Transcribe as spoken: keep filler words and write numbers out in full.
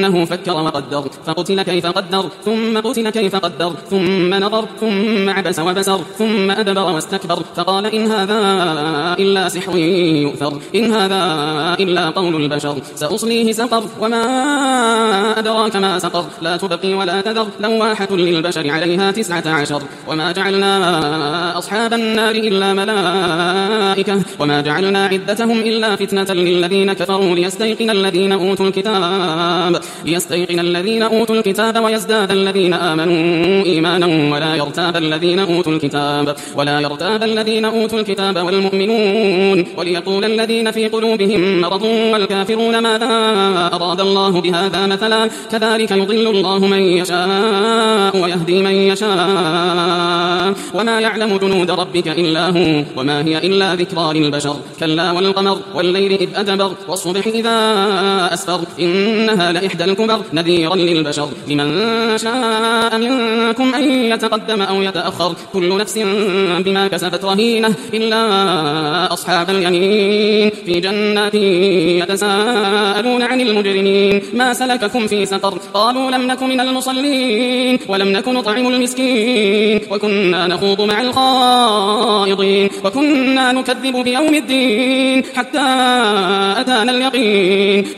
إنه فكر وقدر فقتل كيف قدر ثم قتل كيف قدر ثم نظر ثم عبس وبسر ثم أدبر واستكبر فقال إن هذا إلا سحر يؤثر إن هذا إلا قول البشر سأصليه سقر وما أدراك ما سقر لا تبقي ولا تذر لواحة للبشر عليها تسعة عشر وما جعلنا أصحاب النار إلا ملائكة وما جعلنا عدتهم إلا فتنة للذين كفروا ليستيقن الذين أوتوا الكتاب ليستيقن الذين أوتوا الكتاب ويزداد الذين آمنوا إيمانا ولا يرتاب الذين أوتوا الكتاب ولا يرتاب الذين أوتوا الكتاب والمؤمنون وليقول الذين في قلوبهم مرض والكافرون ماذا أراد الله بهذا مثلا كذلك يضل الله من يشاء ويهدي من يشاء وما يعلم جنود ربك إلا هو وما هي إلا ذكرى للبشر كلا والقمر والليل إذ أدبر والصبح إذا أسفر إنها لإحدى الكبر نذيرا للبشر لمن شاء منكم أن يتقدم أو يتأخر كل نفس بما كسبت رهينة إلا أصحاب اليمين في جنات يتساءلون عن المجرمين ما سلككم في سقر قالوا لم نك من المصلين ولم نك نطعم المسكين وكنا نخوض مع الخائضين وكنا نكذب بيوم الدين حتى أتانا اليقين